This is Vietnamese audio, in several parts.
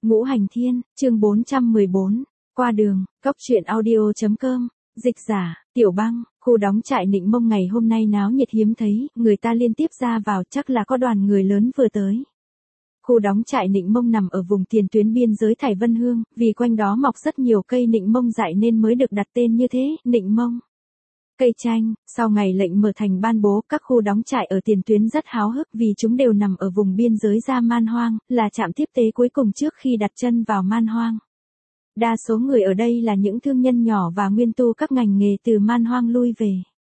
Ngũ Hành Thiên, chương 414, qua đường, cốc truyện audio.com, dịch giả, Tiểu Băng, khu đóng trại Nịnh Mông ngày hôm nay náo nhiệt hiếm thấy, người ta liên tiếp ra vào chắc là có đoàn người lớn vừa tới. Khu đóng trại Nịnh Mông nằm ở vùng tiền tuyến biên giới Thải Vân Hương, vì quanh đó mọc rất nhiều cây Nịnh Mông dại nên mới được đặt tên như thế, Nịnh Mông. Cây chanh, sau ngày lệnh mở thành ban bố, các khu đóng trại ở tiền tuyến rất háo hức vì chúng đều nằm ở vùng biên giới ra Man Hoang, là trạm tiếp tế cuối cùng trước khi đặt chân vào Man Hoang. Đa số người ở đây là những thương nhân nhỏ và nguyên tu các ngành nghề từ Man Hoang lui về.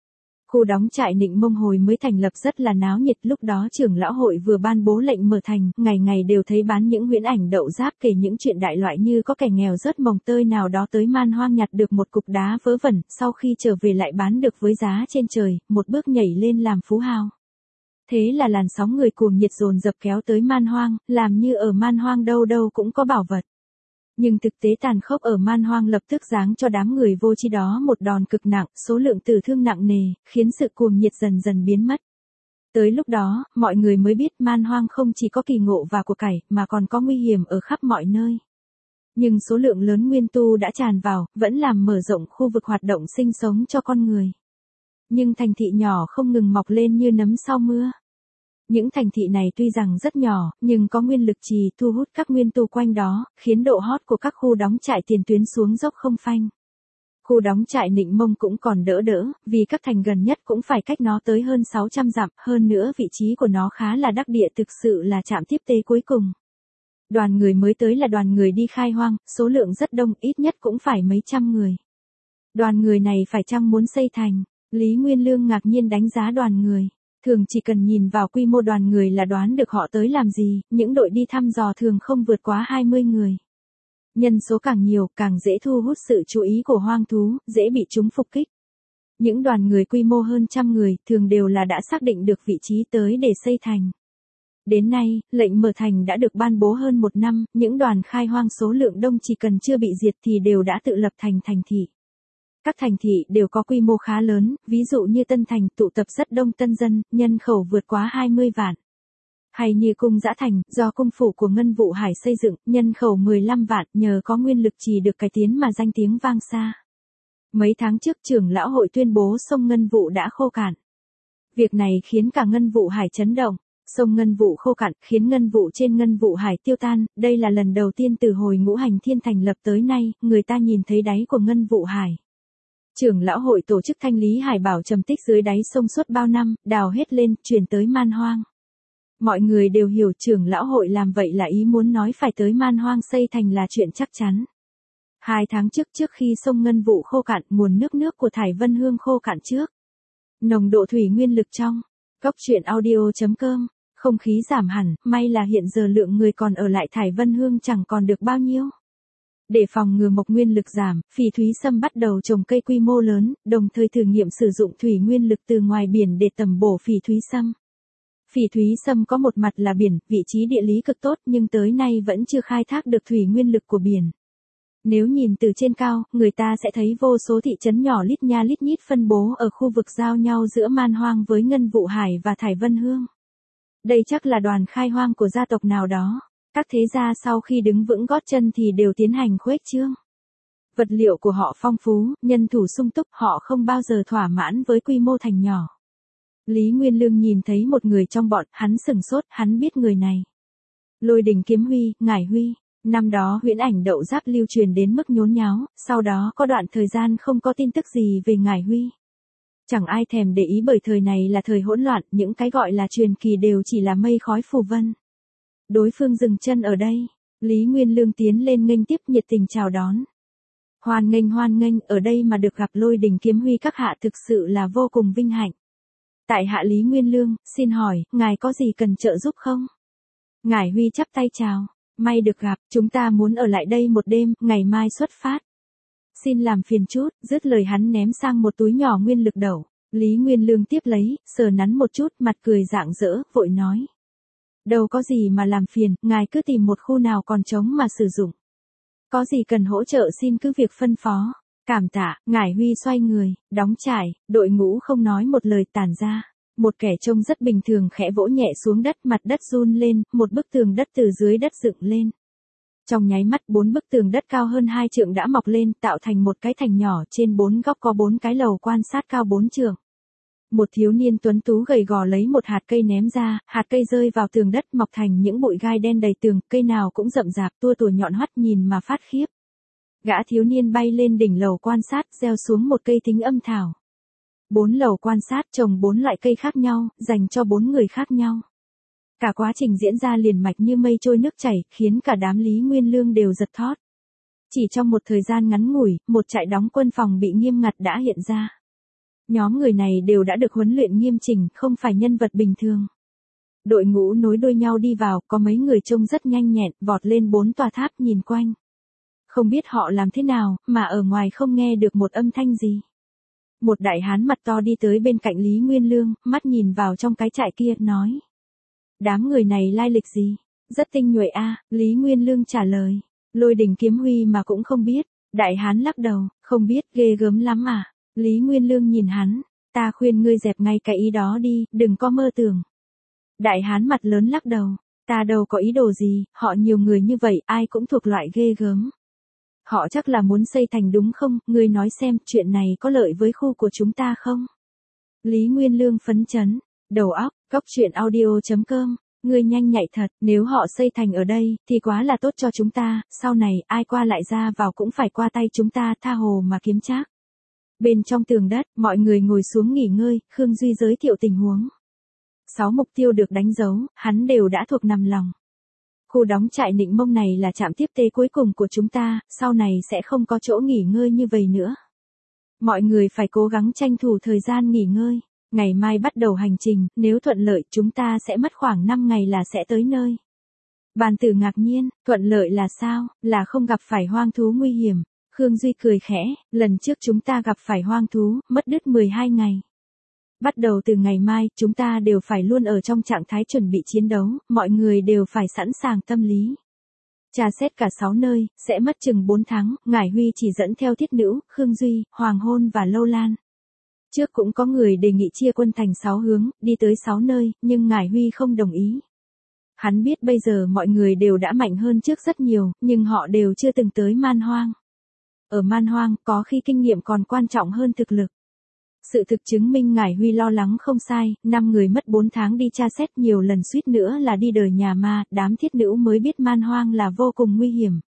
Khu đóng trại Nịnh Mông hồi mới thành lập rất là náo nhiệt, lúc đó trưởng lão hội vừa ban bố lệnh mở thành, ngày ngày đều thấy bán những huyễn ảnh đậu giáp kể những chuyện đại loại như có kẻ nghèo rớt mồng tơi nào đó tới Man Hoang nhặt được một cục đá vớ vẩn, sau khi trở về lại bán được với giá trên trời, một bước nhảy lên làm phú hào. Thế là làn sóng người cuồng nhiệt dồn dập kéo tới Man Hoang, làm như ở Man Hoang đâu đâu cũng có bảo vật. Nhưng thực tế tàn khốc ở Man Hoang lập tức giáng cho đám người vô tri đó một đòn cực nặng, số lượng tử thương nặng nề, khiến sự cuồng nhiệt dần dần biến mất. Tới lúc đó, mọi người mới biết Man Hoang không chỉ có kỳ ngộ và của cải, mà còn có nguy hiểm ở khắp mọi nơi. Nhưng số lượng lớn nguyên tu đã tràn vào, vẫn làm mở rộng khu vực hoạt động sinh sống cho con người. Nhưng thành thị nhỏ không ngừng mọc lên như nấm sau mưa. Những thành thị này tuy rằng rất nhỏ, nhưng có nguyên lực trì thu hút các nguyên tu quanh đó, khiến độ hot của các khu đóng trại tiền tuyến xuống dốc không phanh. Khu đóng trại Nịnh Mông cũng còn đỡ, vì các thành gần nhất cũng phải cách nó tới hơn 600 dặm, hơn nữa vị trí của nó khá là đắc địa, thực sự là trạm tiếp tế cuối cùng. Đoàn người mới tới là đoàn người đi khai hoang, số lượng rất đông, ít nhất cũng phải mấy trăm người. Đoàn người này phải chăng muốn xây thành? Lý Nguyên Lương ngạc nhiên đánh giá đoàn người. Thường chỉ cần nhìn vào quy mô đoàn người là đoán được họ tới làm gì, những đội đi thăm dò thường không vượt quá 20 người. Nhân số càng nhiều, càng dễ thu hút sự chú ý của hoang thú, dễ bị chúng phục kích. Những đoàn người quy mô hơn trăm người, thường đều là đã xác định được vị trí tới để xây thành. Đến nay, lệnh mở thành đã được ban bố hơn một năm, những đoàn khai hoang số lượng đông chỉ cần chưa bị diệt thì đều đã tự lập thành thành thị. Các thành thị đều có quy mô khá lớn, ví dụ như Tân Thành tụ tập rất đông tân dân, nhân khẩu vượt quá 20 vạn. Hay như Cung Dã Thành, do cung phủ của Ngân Vụ Hải xây dựng, nhân khẩu 15 vạn, nhờ có nguyên lực trì được cải tiến mà danh tiếng vang xa. Mấy tháng trước trưởng lão hội tuyên bố sông Ngân Vụ đã khô cạn. Việc này khiến cả Ngân Vụ Hải chấn động. Sông Ngân Vụ khô cạn khiến Ngân Vụ trên Ngân Vụ Hải tiêu tan, đây là lần đầu tiên từ hồi Ngũ Hành Thiên thành lập tới nay, người ta nhìn thấy đáy của Ngân Vụ Hải. Trưởng lão hội tổ chức thanh lý hải bảo trầm tích dưới đáy sông suốt bao năm, đào hết lên, chuyển tới Man Hoang. Mọi người đều hiểu trưởng lão hội làm vậy là ý muốn nói phải tới Man Hoang xây thành là chuyện chắc chắn. 2 tháng trước khi sông Ngân Vụ khô cạn, nguồn nước của Thải Vân Hương khô cạn trước. Nồng độ thủy nguyên lực trong. Cốc truyện audio.com, không khí giảm hẳn, may là hiện giờ lượng người còn ở lại Thải Vân Hương chẳng còn được bao nhiêu. Để phòng ngừa mộc nguyên lực giảm, Phỉ Thúy Sâm bắt đầu trồng cây quy mô lớn, đồng thời thử nghiệm sử dụng thủy nguyên lực từ ngoài biển để tầm bổ Phỉ Thúy Sâm. Phỉ Thúy Sâm có một mặt là biển, vị trí địa lý cực tốt nhưng tới nay vẫn chưa khai thác được thủy nguyên lực của biển. Nếu nhìn từ trên cao, người ta sẽ thấy vô số thị trấn nhỏ lít nha lít nhít phân bố ở khu vực giao nhau giữa Man Hoang với Ngân Vụ Hải và Thải Vân Hương. Đây chắc là đoàn khai hoang của gia tộc nào đó. Các thế gia sau khi đứng vững gót chân thì đều tiến hành khuếch trương. Vật liệu của họ phong phú, nhân thủ sung túc, họ không bao giờ thỏa mãn với quy mô thành nhỏ. Lý Nguyên Lương nhìn thấy một người trong bọn, hắn sửng sốt, hắn biết người này. Lôi Đình Kiếm Huy, Ngải Huy. Năm đó huyễn ảnh đậu giáp lưu truyền đến mức nhốn nháo, sau đó có đoạn thời gian không có tin tức gì về Ngải Huy. Chẳng ai thèm để ý bởi thời này là thời hỗn loạn, những cái gọi là truyền kỳ đều chỉ là mây khói phù vân. Đối phương dừng chân ở đây, Lý Nguyên Lương tiến lên nghênh tiếp, nhiệt tình chào đón. Hoan nghênh, ở đây mà được gặp Lôi Đình Kiếm Huy các hạ thực sự là vô cùng vinh hạnh. Tại hạ Lý Nguyên Lương, xin hỏi, ngài có gì cần trợ giúp không? Ngải Huy chắp tay chào, may được gặp, chúng ta muốn ở lại đây một đêm, ngày mai xuất phát. Xin làm phiền chút, dứt lời hắn ném sang một túi nhỏ nguyên lực đẩu. Lý Nguyên Lương tiếp lấy, sờ nắn một chút, mặt cười rạng rỡ, vội nói. Đâu có gì mà làm phiền, ngài cứ tìm một khu nào còn trống mà sử dụng. Có gì cần hỗ trợ xin cứ việc phân phó. Cảm tạ, Ngải Huy xoay người, đóng trại, đội ngũ không nói một lời tản ra. Một kẻ trông rất bình thường khẽ vỗ nhẹ xuống đất, mặt đất run lên, một bức tường đất từ dưới đất dựng lên. Trong nháy mắt 4 bức tường đất cao hơn 2 trượng đã mọc lên, tạo thành một cái thành nhỏ, trên 4 góc có 4 cái lầu quan sát cao 4 trượng. Một thiếu niên tuấn tú gầy gò lấy một hạt cây ném ra, hạt cây rơi vào tường đất mọc thành những bụi gai đen đầy tường, cây nào cũng rậm rạp, tua tủa nhọn hoắt nhìn mà phát khiếp. Gã thiếu niên bay lên đỉnh lầu quan sát, gieo xuống một cây thính âm thảo. 4 lầu quan sát trồng 4 loại cây khác nhau, dành cho 4 người khác nhau. Cả quá trình diễn ra liền mạch như mây trôi nước chảy, khiến cả đám Lý Nguyên Lương đều giật thót. Chỉ trong một thời gian ngắn ngủi, một trại đóng quân phòng bị nghiêm ngặt đã hiện ra. Nhóm người này đều đã được huấn luyện nghiêm chỉnh, không phải nhân vật bình thường. Đội ngũ nối đuôi nhau đi vào, có mấy người trông rất nhanh nhẹn, vọt lên 4 tòa tháp nhìn quanh. Không biết họ làm thế nào, mà ở ngoài không nghe được một âm thanh gì. Một đại hán mặt to đi tới bên cạnh Lý Nguyên Lương, mắt nhìn vào trong cái trại kia, nói. Đám người này lai lịch gì? Rất tinh nhuệ a. Lý Nguyên Lương trả lời. Lôi Đình Kiếm Huy mà cũng không biết. Đại hán lắc đầu, không biết, ghê gớm lắm à. Lý Nguyên Lương nhìn hắn. Ta khuyên ngươi dẹp ngay cái ý đó đi, đừng có mơ tưởng. Đại hán mặt lớn lắc đầu. Ta đâu có ý đồ gì, họ nhiều người như vậy, ai cũng thuộc loại ghê gớm. Họ chắc là muốn xây thành đúng không, ngươi nói xem, chuyện này có lợi với khu của chúng ta không? Lý Nguyên Lương phấn chấn. Đầu óc, coctruyện.audio.com, ngươi nhanh nhạy thật, nếu họ xây thành ở đây, thì quá là tốt cho chúng ta, sau này, ai qua lại ra vào cũng phải qua tay chúng ta, tha hồ mà kiếm trác. Bên trong tường đất, mọi người ngồi xuống nghỉ ngơi, Khương Duy giới thiệu tình huống. 6 mục tiêu được đánh dấu, hắn đều đã thuộc nằm lòng. Khu đóng trại Nịnh Mông này là trạm tiếp tế cuối cùng của chúng ta, sau này sẽ không có chỗ nghỉ ngơi như vậy nữa. Mọi người phải cố gắng tranh thủ thời gian nghỉ ngơi. Ngày mai bắt đầu hành trình, nếu thuận lợi chúng ta sẽ mất khoảng 5 ngày là sẽ tới nơi. Bàn tử ngạc nhiên, thuận lợi là sao, là không gặp phải hoang thú nguy hiểm. Khương Duy cười khẽ, lần trước chúng ta gặp phải hoang thú, mất đứt 12 ngày. Bắt đầu từ ngày mai, chúng ta đều phải luôn ở trong trạng thái chuẩn bị chiến đấu, mọi người đều phải sẵn sàng tâm lý. Tra xét cả 6 nơi, sẽ mất chừng 4 tháng, Ngải Huy chỉ dẫn theo Thiết Nữ, Khương Duy, Hoàng Hôn và Lâu Lan. Trước cũng có người đề nghị chia quân thành 6 hướng, đi tới 6 nơi, nhưng Ngải Huy không đồng ý. Hắn biết bây giờ mọi người đều đã mạnh hơn trước rất nhiều, nhưng họ đều chưa từng tới Man Hoang. Ở Man Hoang, có khi kinh nghiệm còn quan trọng hơn thực lực. Sự thực chứng minh Ngải Huy lo lắng không sai, 5 người mất 4 tháng đi tra xét nhiều lần suýt nữa là đi đời nhà ma, đám Thiết Nữ mới biết Man Hoang là vô cùng nguy hiểm.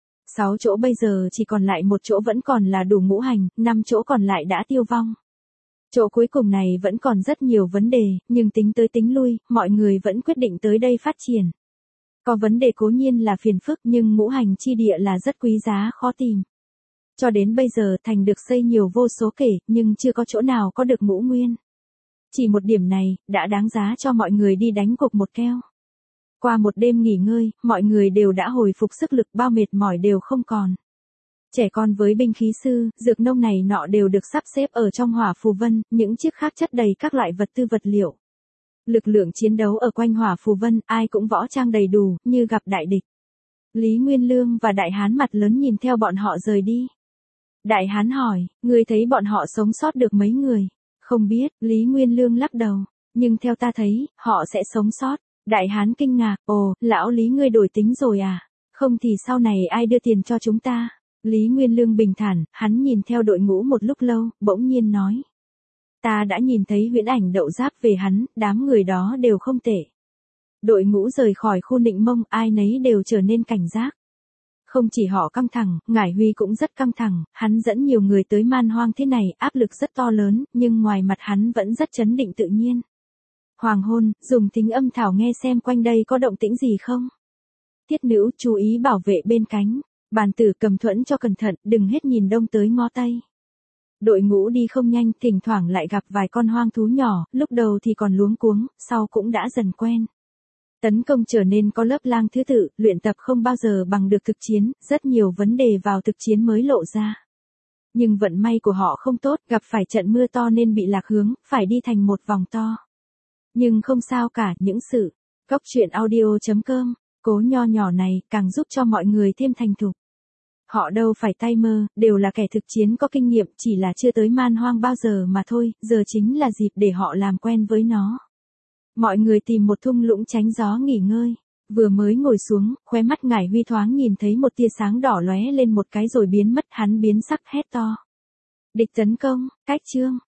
6 chỗ bây giờ chỉ còn lại một chỗ vẫn còn là đủ ngũ hành, 5 chỗ còn lại đã tiêu vong. Chỗ cuối cùng này vẫn còn rất nhiều vấn đề, nhưng tính tới tính lui, mọi người vẫn quyết định tới đây phát triển. Có vấn đề cố nhiên là phiền phức nhưng ngũ hành chi địa là rất quý giá khó tìm. Cho đến bây giờ thành được xây nhiều vô số kể, nhưng chưa có chỗ nào có được ngũ nguyên. Chỉ một điểm này, đã đáng giá cho mọi người đi đánh cuộc một keo. Qua một đêm nghỉ ngơi, mọi người đều đã hồi phục sức lực, bao mệt mỏi đều không còn. Trẻ con với binh khí sư, dược nông này nọ đều được sắp xếp ở trong hỏa phù vân, những chiếc khác chất đầy các loại vật tư vật liệu. Lực lượng chiến đấu ở quanh hỏa phù vân, ai cũng võ trang đầy đủ, như gặp đại địch. Lý Nguyên Lương và Đại Hán mặt lớn nhìn theo bọn họ rời đi. Đại Hán hỏi, ngươi thấy bọn họ sống sót được mấy người? Không biết, Lý Nguyên Lương lắc đầu. Nhưng theo ta thấy, họ sẽ sống sót. Đại Hán kinh ngạc, ồ, lão Lý ngươi đổi tính rồi à? Không thì sau này ai đưa tiền cho chúng ta? Lý Nguyên Lương bình thản, hắn nhìn theo đội ngũ một lúc lâu, bỗng nhiên nói. Ta đã nhìn thấy huyễn ảnh đậu giáp về hắn, đám người đó đều không tệ. Đội ngũ rời khỏi khu Nịnh Mông, ai nấy đều trở nên cảnh giác. Không chỉ họ căng thẳng, Ngải Huy cũng rất căng thẳng, hắn dẫn nhiều người tới Man Hoang thế này, áp lực rất to lớn, nhưng ngoài mặt hắn vẫn rất trấn định tự nhiên. Hoàng Hôn, dùng thính âm thảo nghe xem quanh đây có động tĩnh gì không. Thiết Nữ chú ý bảo vệ bên cánh. Bàn tử cầm thuẫn cho cẩn thận, đừng hết nhìn đông tới ngó tây. Đội ngũ đi không nhanh, thỉnh thoảng lại gặp vài con hoang thú nhỏ, lúc đầu thì còn luống cuống, sau cũng đã dần quen. Tấn công trở nên có lớp lang thứ tự, luyện tập không bao giờ bằng được thực chiến, rất nhiều vấn đề vào thực chiến mới lộ ra. Nhưng vận may của họ không tốt, gặp phải trận mưa to nên bị lạc hướng, phải đi thành một vòng to. Nhưng không sao cả, những sự. coctruyện.audio.com, cố nho nhỏ này, càng giúp cho mọi người thêm thành thục. Họ đâu phải tay mơ, đều là kẻ thực chiến có kinh nghiệm, chỉ là chưa tới Man Hoang bao giờ mà thôi, giờ chính là dịp để họ làm quen với nó. Mọi người tìm một thung lũng tránh gió nghỉ ngơi. Vừa mới ngồi xuống, khóe mắt Ngải Huy thoáng nhìn thấy một tia sáng đỏ lóe lên một cái rồi biến mất, hắn biến sắc hét to. Địch tấn công, cách chương.